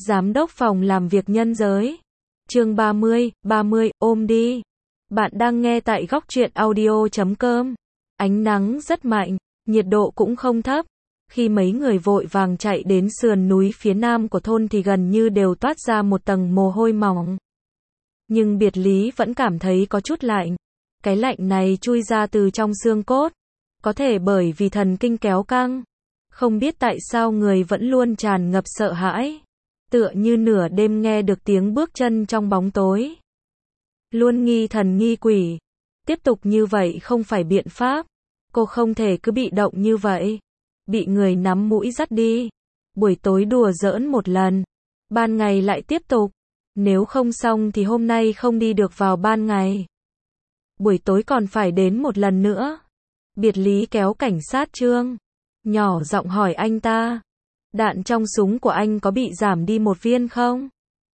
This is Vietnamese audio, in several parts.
Giám đốc phòng làm việc nhân giới. Chương 30, ôm đi. Bạn đang nghe tại góc truyện audio.com. Ánh nắng rất mạnh, nhiệt độ cũng không thấp. Khi mấy người vội vàng chạy đến sườn núi phía nam của thôn thì gần như đều toát ra một tầng mồ hôi mỏng. Nhưng Biệt Lý vẫn cảm thấy có chút lạnh. Cái lạnh này chui ra từ trong xương cốt. Có thể bởi vì thần kinh kéo căng. Không biết tại sao người vẫn luôn tràn ngập sợ hãi. Tựa như nửa đêm nghe được tiếng bước chân trong bóng tối. Luôn nghi thần nghi quỷ. Tiếp tục như vậy không phải biện pháp. Cô không thể cứ bị động như vậy. Bị người nắm mũi dắt đi. Buổi tối đùa giỡn một lần. Ban ngày lại tiếp tục. Nếu không xong thì hôm nay không đi được vào ban ngày. Buổi tối còn phải đến một lần nữa. Biệt Lý kéo cảnh sát Trương. Nhỏ giọng hỏi anh ta. Đạn trong súng của anh có bị giảm đi một viên không?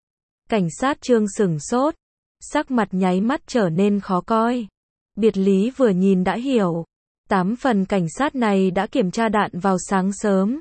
Cảnh sát Trương sửng sốt. Sắc mặt nháy mắt trở nên khó coi. Biệt Lý vừa nhìn đã hiểu. 8 phần cảnh sát này đã kiểm tra đạn vào sáng sớm.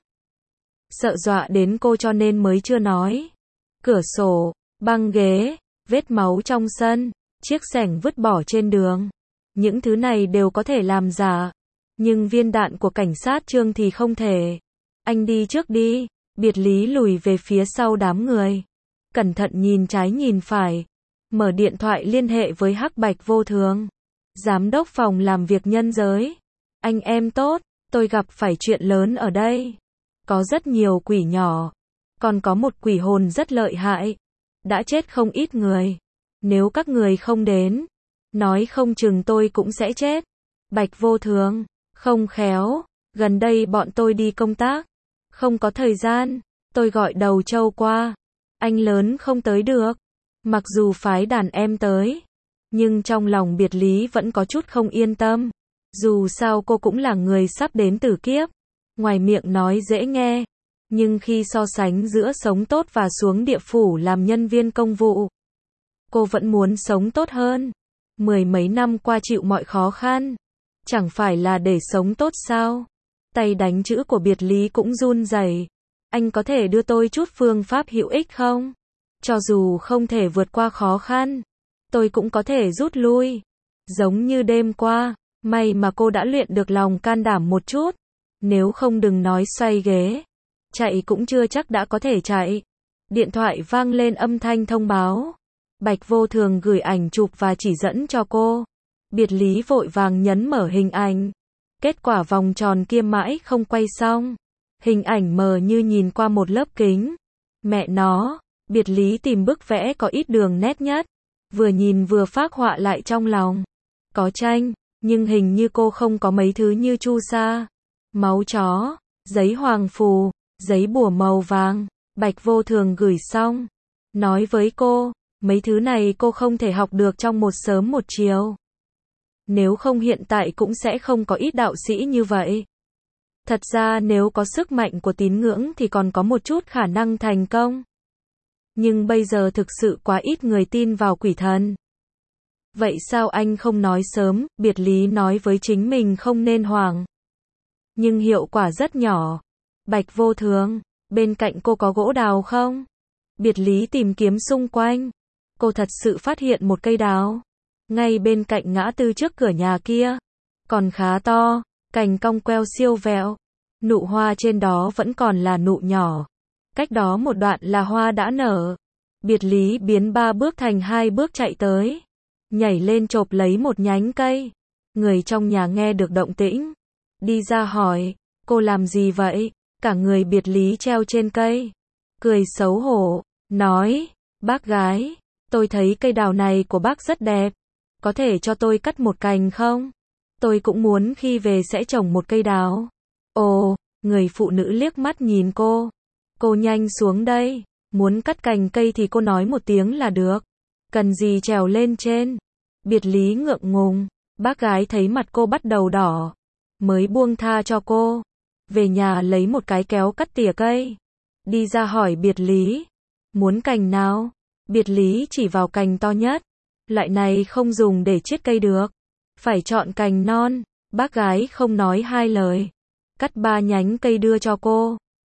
Sợ dọa đến cô cho nên mới chưa nói. Cửa sổ, băng ghế, vết máu trong sân, chiếc xẻng vứt bỏ trên đường. Những thứ này đều có thể làm giả. Nhưng viên đạn của cảnh sát Trương thì không thể. Anh đi trước đi. Biệt Lý lùi về phía sau đám người. Cẩn thận nhìn trái nhìn phải. Mở điện thoại liên hệ với Hắc Bạch Vô Thường. Giám đốc phòng làm việc nhân giới. Anh em tốt, tôi gặp phải chuyện lớn ở đây. Có rất nhiều quỷ nhỏ. Còn có một quỷ hồn rất lợi hại. Đã chết không ít người. Nếu các người không đến, nói không chừng tôi cũng sẽ chết. Bạch Vô Thường, không khéo, gần đây bọn tôi đi công tác. Không có thời gian, tôi gọi Đầu Châu qua. Anh lớn không tới được. Mặc dù phái đàn em tới, nhưng trong lòng Biệt Lý vẫn có chút không yên tâm. Dù sao cô cũng là người sắp đến tử kiếp. Ngoài miệng nói dễ nghe, nhưng khi so sánh giữa sống tốt và xuống địa phủ làm nhân viên công vụ, cô vẫn muốn sống tốt hơn. Mười mấy năm qua chịu mọi khó khăn, chẳng phải là để sống tốt sao? Tay đánh chữ của Biệt Lý cũng run rẩy. Anh có thể đưa tôi chút phương pháp hữu ích không? Cho dù không thể vượt qua khó khăn, tôi cũng có thể rút lui. Giống như đêm qua, may mà cô đã luyện được lòng can đảm một chút. Nếu không đừng nói xoay ghế. Chạy cũng chưa chắc đã có thể chạy. Điện thoại vang lên âm thanh thông báo. Bạch Vô Thường gửi ảnh chụp và chỉ dẫn cho cô. Biệt Lý vội vàng nhấn mở hình ảnh. Kết quả vòng tròn kia mãi không quay xong. Hình ảnh mờ như nhìn qua một lớp kính. Mẹ nó, Biệt Lý tìm bức vẽ có ít đường nét nhất. Vừa nhìn vừa phác họa lại trong lòng. Có tranh, nhưng hình như cô không có mấy thứ như chu sa, máu chó, giấy hoàng phù, giấy bùa màu vàng. Bạch Vô Thường gửi xong. Nói với cô, mấy thứ này cô không thể học được trong một sớm một chiều. Nếu không hiện tại cũng sẽ không có ít đạo sĩ như vậy. Thật ra nếu có sức mạnh của tín ngưỡng thì còn có một chút khả năng thành công. Nhưng bây giờ thực sự quá ít người tin vào quỷ thần. Vậy sao anh không nói sớm? Biệt Lý nói với chính mình không nên hoảng. Nhưng hiệu quả rất nhỏ. Bạch Vô Thường, bên cạnh cô có gỗ đào không? Biệt Lý tìm kiếm xung quanh. Cô thật sự phát hiện một cây đào. Ngay bên cạnh ngã tư trước cửa nhà kia. Còn khá to, cành cong queo siêu vẹo. Nụ hoa trên đó vẫn còn là nụ nhỏ. Cách đó một đoạn là hoa đã nở. Biệt Lý biến 3 bước thành 2 bước chạy tới. Nhảy lên chộp lấy một nhánh cây. Người trong nhà nghe được động tĩnh. Đi ra hỏi, cô làm gì vậy? Cả người Biệt Lý treo trên cây. Cười xấu hổ, nói, bác gái, tôi thấy cây đào này của bác rất đẹp. Có thể cho tôi cắt một cành không? Tôi cũng muốn khi về sẽ trồng một cây đào. Ồ, người phụ nữ liếc mắt nhìn cô. Cô nhanh xuống đây. Muốn cắt cành cây thì cô nói một tiếng là được. Cần gì trèo lên trên? Biệt Lý ngượng ngùng. Bác gái thấy mặt cô bắt đầu đỏ. Mới buông tha cho cô. Về nhà lấy một cái kéo cắt tỉa cây. Đi ra hỏi Biệt Lý. Muốn cành nào? Biệt Lý chỉ vào cành to nhất. Loại này không dùng để chiết cây được. Phải chọn cành non. Bác gái không nói hai lời. Cắt 3 nhánh cây đưa cho cô.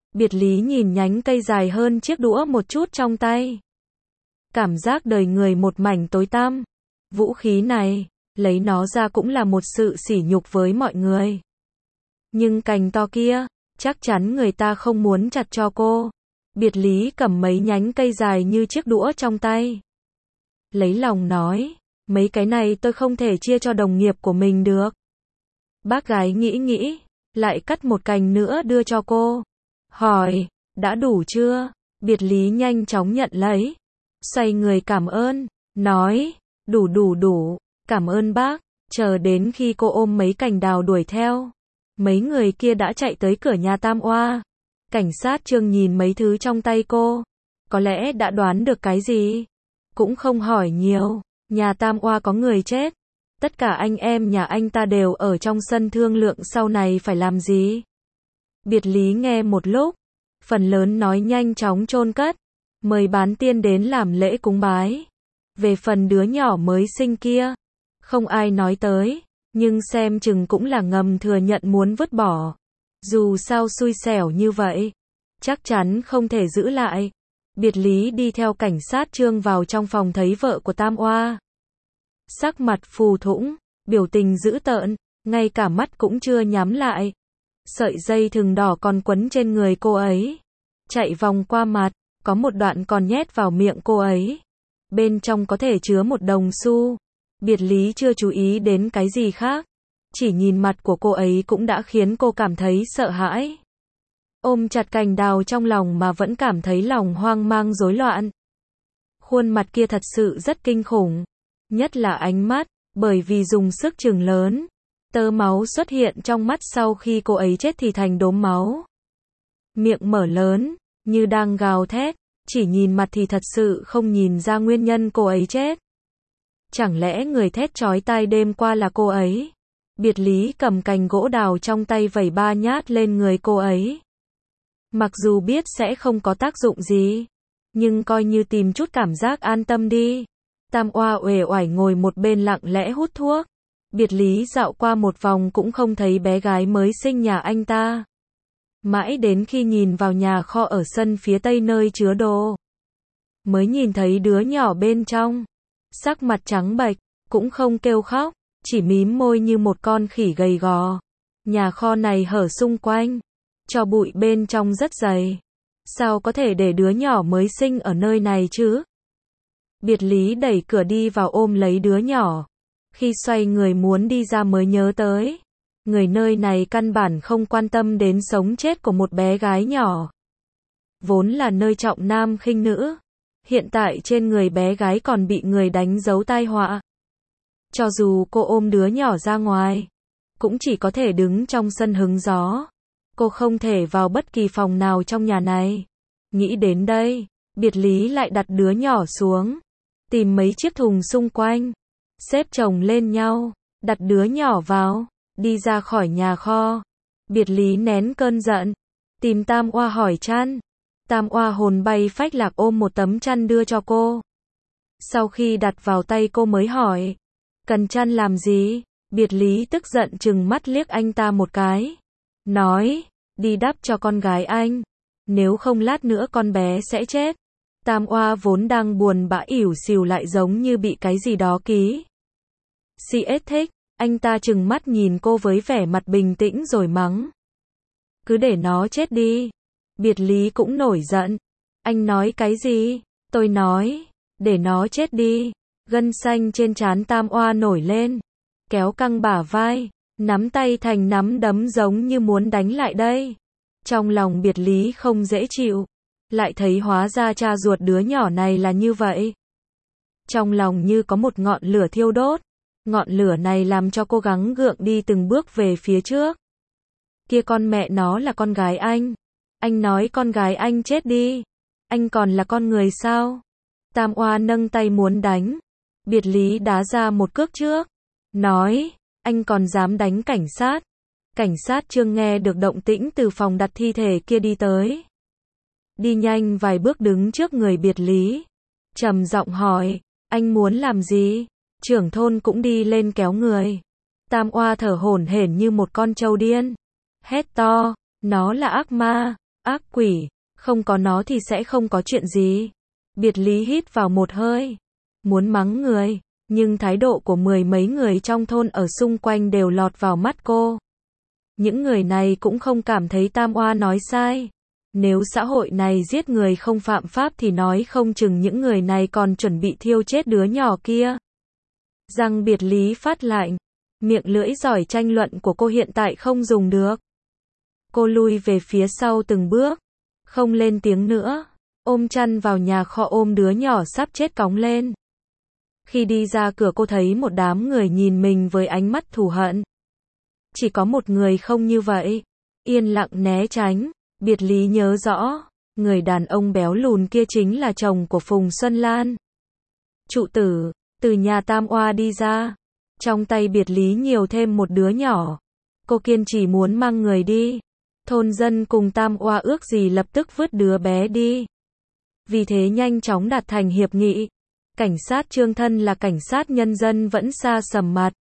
Biệt Lý nhìn nhánh cây dài hơn chiếc đũa một chút trong tay. Cảm giác đời người một mảnh tối tăm. Vũ khí này, lấy nó ra cũng là một sự sỉ nhục với mọi người. Nhưng cành to kia, chắc chắn người ta không muốn chặt cho cô. Biệt Lý cầm mấy nhánh cây dài như chiếc đũa trong tay. Lấy lòng nói, mấy cái này tôi không thể chia cho đồng nghiệp của mình được. Bác gái nghĩ, lại cắt một cành nữa đưa cho cô. Hỏi, đã đủ chưa? Biệt Lý nhanh chóng nhận lấy. Xoay người cảm ơn, nói, đủ, cảm ơn bác. Chờ đến khi cô ôm mấy cành đào đuổi theo. Mấy người kia đã chạy tới cửa nhà Tam Oa. Cảnh sát Trương nhìn mấy thứ trong tay cô. Có lẽ đã đoán được cái gì. Cũng không hỏi nhiều. Nhà Tam Oa có người chết. Tất cả anh em nhà anh ta đều ở trong sân thương lượng sau này phải làm gì. Biệt Lý nghe một lúc. Phần lớn nói nhanh chóng chôn cất. Mời bán tiên đến làm lễ cúng bái. Về phần đứa nhỏ mới sinh kia. Không ai nói tới. Nhưng xem chừng cũng là ngầm thừa nhận muốn vứt bỏ. Dù sao xui xẻo như vậy. Chắc chắn không thể giữ lại. Biệt Lý đi theo cảnh sát Trương vào trong phòng thấy vợ của Tam Oa. Sắc mặt phù thủng, biểu tình dữ tợn, ngay cả mắt cũng chưa nhắm lại. Sợi dây thừng đỏ còn quấn trên người cô ấy. Chạy vòng qua mặt, có một đoạn còn nhét vào miệng cô ấy. Bên trong có thể chứa một đồng xu. Biệt Lý chưa chú ý đến cái gì khác. Chỉ nhìn mặt của cô ấy cũng đã khiến cô cảm thấy sợ hãi. Ôm chặt cành đào trong lòng mà vẫn cảm thấy lòng hoang mang rối loạn. Khuôn mặt kia thật sự rất kinh khủng. Nhất là ánh mắt, bởi vì dùng sức chừng lớn. Tơ máu xuất hiện trong mắt sau khi cô ấy chết thì thành đốm máu. Miệng mở lớn, như đang gào thét, chỉ nhìn mặt thì thật sự không nhìn ra nguyên nhân cô ấy chết. Chẳng lẽ người thét chói tai đêm qua là cô ấy? Biệt Lý cầm cành gỗ đào trong tay vẩy 3 nhát lên người cô ấy. Mặc dù biết sẽ không có tác dụng gì, nhưng coi như tìm chút cảm giác an tâm đi. Tam Oa uể oải ngồi một bên lặng lẽ hút thuốc. Biệt Lý dạo qua một vòng cũng không thấy bé gái mới sinh nhà anh ta. Mãi đến khi nhìn vào nhà kho ở sân phía tây nơi chứa đồ, mới nhìn thấy đứa nhỏ bên trong. Sắc mặt trắng bệch, cũng không kêu khóc, chỉ mím môi như một con khỉ gầy gò. Nhà kho này hở xung quanh, tro bụi bên trong rất dày. Sao có thể để đứa nhỏ mới sinh ở nơi này chứ? Biệt Lý đẩy cửa đi vào ôm lấy đứa nhỏ. Khi xoay người muốn đi ra mới nhớ tới. Người nơi này căn bản không quan tâm đến sống chết của một bé gái nhỏ. Vốn là nơi trọng nam khinh nữ. Hiện tại trên người bé gái còn bị người đánh dấu tai họa. Cho dù cô ôm đứa nhỏ ra ngoài, cũng chỉ có thể đứng trong sân hứng gió. Cô không thể vào bất kỳ phòng nào trong nhà này. Nghĩ đến đây, Biệt Lý lại đặt đứa nhỏ xuống. Tìm mấy chiếc thùng xung quanh. Xếp chồng lên nhau. Đặt đứa nhỏ vào. Đi ra khỏi nhà kho. Biệt Lý nén cơn giận. Tìm Tam Oa hỏi chăn. Tam Oa hồn bay phách lạc ôm một tấm chăn đưa cho cô. Sau khi đặt vào tay cô mới hỏi. Cần chăn làm gì? Biệt Lý tức giận trừng mắt liếc anh ta một cái. Nói, đi đắp cho con gái anh. Nếu không lát nữa con bé sẽ chết. Tam Oa vốn đang buồn bã ỉu xìu lại giống như bị cái gì đó ký. CS thích, anh ta trừng mắt nhìn cô với vẻ mặt bình tĩnh rồi mắng. Cứ để nó chết đi. Biệt Lý cũng nổi giận. Anh nói cái gì? Tôi nói, để nó chết đi. Gân xanh trên trán Tam Oa nổi lên. Kéo căng bả vai, nắm tay thành nắm đấm giống như muốn đánh lại đây. Trong lòng Biệt Lý không dễ chịu. Lại thấy hóa ra cha ruột đứa nhỏ này là như vậy. Trong lòng như có một ngọn lửa thiêu đốt. Ngọn lửa này làm cho cô gắng gượng đi từng bước về phía trước. Kia con mẹ nó là con gái anh. Anh nói con gái anh chết đi. Anh còn là con người sao? Tam Oa nâng tay muốn đánh. Biệt Lý đá ra một cước trước. Nói, anh còn dám đánh cảnh sát. Cảnh sát Trương nghe được động tĩnh từ phòng đặt thi thể kia đi tới. Đi nhanh vài bước đứng trước người Biệt Lý. Trầm giọng hỏi, anh muốn làm gì? Trưởng thôn cũng đi lên kéo người. Tam Oa thở hổn hển như một con trâu điên. Hét to, nó là ác ma. Ác quỷ, không có nó thì sẽ không có chuyện gì. Biệt Lý hít vào một hơi, muốn mắng người, nhưng thái độ của mười mấy người trong thôn ở xung quanh đều lọt vào mắt cô. Những người này cũng không cảm thấy Tam Oa nói sai. Nếu xã hội này giết người không phạm pháp thì nói không chừng những người này còn chuẩn bị thiêu chết đứa nhỏ kia. Răng Biệt Lý phát lạnh, miệng lưỡi giỏi tranh luận của cô hiện tại không dùng được. Cô lui về phía sau từng bước, không lên tiếng nữa, ôm chăn vào nhà kho ôm đứa nhỏ sắp chết cõng lên. Khi đi ra cửa cô thấy một đám người nhìn mình với ánh mắt thù hận. Chỉ có một người không như vậy, yên lặng né tránh. Biệt Lý nhớ rõ, người đàn ông béo lùn kia chính là chồng của Phùng Xuân Lan. Trụ tử, từ nhà Tam Oa đi ra, trong tay Biệt Lý nhiều thêm một đứa nhỏ. Cô kiên trì muốn mang người đi. Thôn dân cùng Tam Oa ước gì lập tức vứt đứa bé đi. Vì thế nhanh chóng đạt thành hiệp nghị. Cảnh sát Trương thân là cảnh sát nhân dân vẫn xa sầm mặt.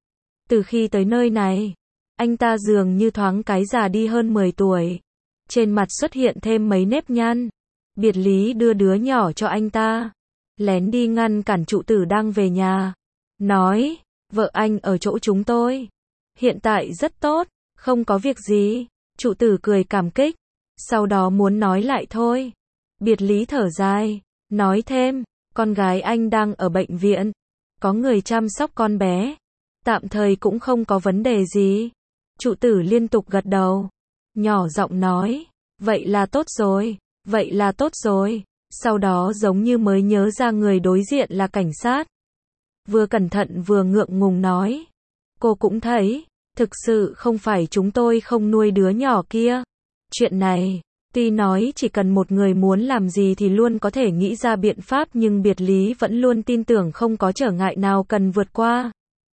Từ khi tới nơi này, anh ta dường như thoáng cái già đi hơn 10 tuổi. Trên mặt xuất hiện thêm mấy nếp nhăn. Biệt Lý đưa đứa nhỏ cho anh ta, lén đi ngăn cản trụ tử đang về nhà. Nói, vợ anh ở chỗ chúng tôi. Hiện tại rất tốt, không có việc gì. Trụ tử cười cảm kích. Sau đó muốn nói lại thôi. Biệt Lý thở dài, nói thêm, con gái anh đang ở bệnh viện. Có người chăm sóc con bé. Tạm thời cũng không có vấn đề gì. Trụ tử liên tục gật đầu. Nhỏ giọng nói, vậy là tốt rồi, vậy là tốt rồi. Sau đó giống như mới nhớ ra người đối diện là cảnh sát. Vừa cẩn thận vừa ngượng ngùng nói. Cô cũng thấy, thực sự không phải chúng tôi không nuôi đứa nhỏ kia. Chuyện này, tuy nói chỉ cần một người muốn làm gì thì luôn có thể nghĩ ra biện pháp nhưng Biệt Lý vẫn luôn tin tưởng không có trở ngại nào cần vượt qua.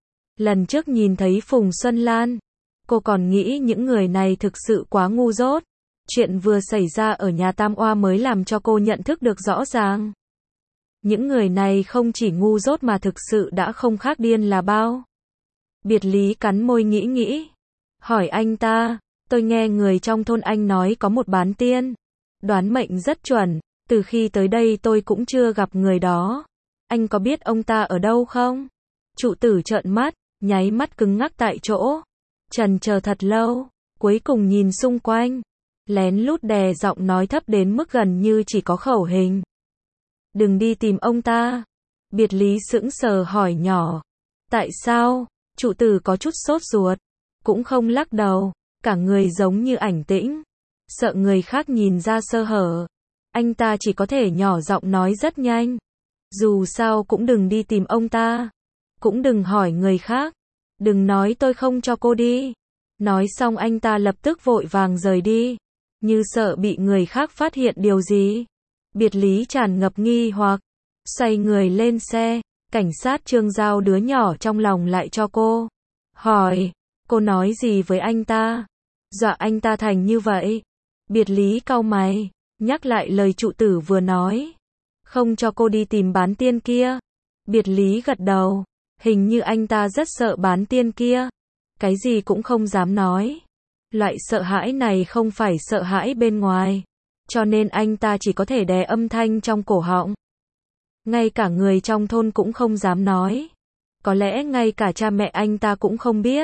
Lần trước nhìn thấy Phùng Xuân Lan, cô còn nghĩ những người này thực sự quá ngu dốt. Chuyện vừa xảy ra ở nhà Tam Oa mới làm cho cô nhận thức được rõ ràng. Những người này không chỉ ngu dốt mà thực sự đã không khác điên là bao. Biệt Lý cắn môi nghĩ. Hỏi anh ta, tôi nghe người trong thôn anh nói có một bán tiên. Đoán mệnh rất chuẩn, từ khi tới đây tôi cũng chưa gặp người đó. Anh có biết ông ta ở đâu không? Trụ tử trợn mắt, nháy mắt cứng ngắc tại chỗ. Trần chờ thật lâu, cuối cùng nhìn xung quanh. Lén lút đè giọng nói thấp đến mức gần như chỉ có khẩu hình. Đừng đi tìm ông ta. Biệt Lý sững sờ hỏi nhỏ. Tại sao? Trụ tử có chút sốt ruột. Cũng không lắc đầu. Cả người giống như ảnh tĩnh. Sợ người khác nhìn ra sơ hở. Anh ta chỉ có thể nhỏ giọng nói rất nhanh. Dù sao cũng đừng đi tìm ông ta. Cũng đừng hỏi người khác. Đừng nói tôi không cho cô đi. Nói xong anh ta lập tức vội vàng rời đi. Như sợ bị người khác phát hiện điều gì. Biệt Lý tràn ngập nghi hoặc. Xoay người lên xe. Cảnh sát Trương giao đứa nhỏ trong lòng lại cho cô. Hỏi, cô nói gì với anh ta? Dọa anh ta thành như vậy. Biệt Lý cau mày, nhắc lại lời trụ tử vừa nói. Không cho cô đi tìm bán tiên kia. Biệt Lý gật đầu. Hình như anh ta rất sợ bán tiên kia. Cái gì cũng không dám nói. Loại sợ hãi này không phải sợ hãi bên ngoài. Cho nên anh ta chỉ có thể đè âm thanh trong cổ họng. Ngay cả người trong thôn cũng không dám nói. Có lẽ ngay cả cha mẹ anh ta cũng không biết.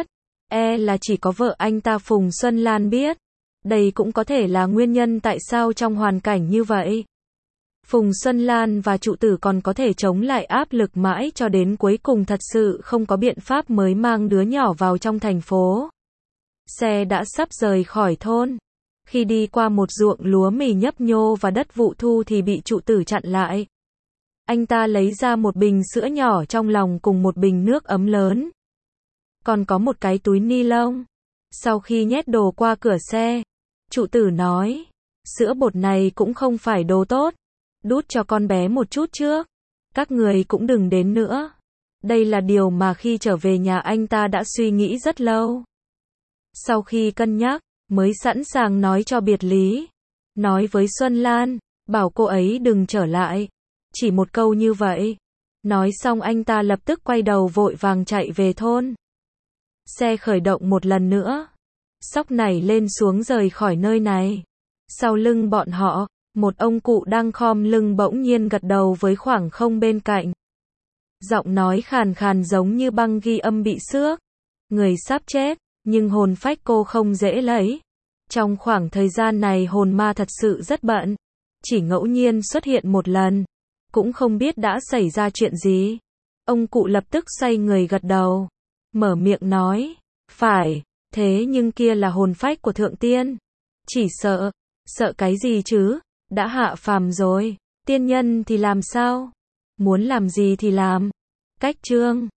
Là chỉ có vợ anh ta Phùng Xuân Lan biết. Đây cũng có thể là nguyên nhân tại sao trong hoàn cảnh như vậy. Phùng Xuân Lan và trụ tử còn có thể chống lại áp lực mãi cho đến cuối cùng thật sự không có biện pháp mới mang đứa nhỏ vào trong thành phố. Xe đã sắp rời khỏi thôn. Khi đi qua một ruộng lúa mì nhấp nhô và đất vụ thu thì bị trụ tử chặn lại. Anh ta lấy ra một bình sữa nhỏ trong lòng cùng một bình nước ấm lớn. Còn có một cái túi ni lông. Sau khi nhét đồ qua cửa xe, trụ tử nói, sữa bột này cũng không phải đồ tốt. Đút cho con bé một chút trước. Các người cũng đừng đến nữa. Đây là điều mà khi trở về nhà anh ta đã suy nghĩ rất lâu. Sau khi cân nhắc, mới sẵn sàng nói cho Biệt Lý. Nói với Xuân Lan, bảo cô ấy đừng trở lại. Chỉ một câu như vậy. Nói xong anh ta lập tức quay đầu vội vàng chạy về thôn. Xe khởi động một lần nữa. Sóc nảy lên xuống rời khỏi nơi này. Sau lưng bọn họ, một ông cụ đang khom lưng bỗng nhiên gật đầu với khoảng không bên cạnh. Giọng nói khàn khàn giống như băng ghi âm bị xước. Người sắp chết, nhưng hồn phách cô không dễ lấy. Trong khoảng thời gian này hồn ma thật sự rất bận. Chỉ ngẫu nhiên xuất hiện một lần. Cũng không biết đã xảy ra chuyện gì. Ông cụ lập tức xoay người gật đầu. Mở miệng nói. Phải, thế nhưng kia là hồn phách của thượng tiên. Chỉ sợ. Sợ cái gì chứ? Đã hạ phàm rồi. Tiên nhân thì làm sao? Muốn làm gì thì làm. Cách chương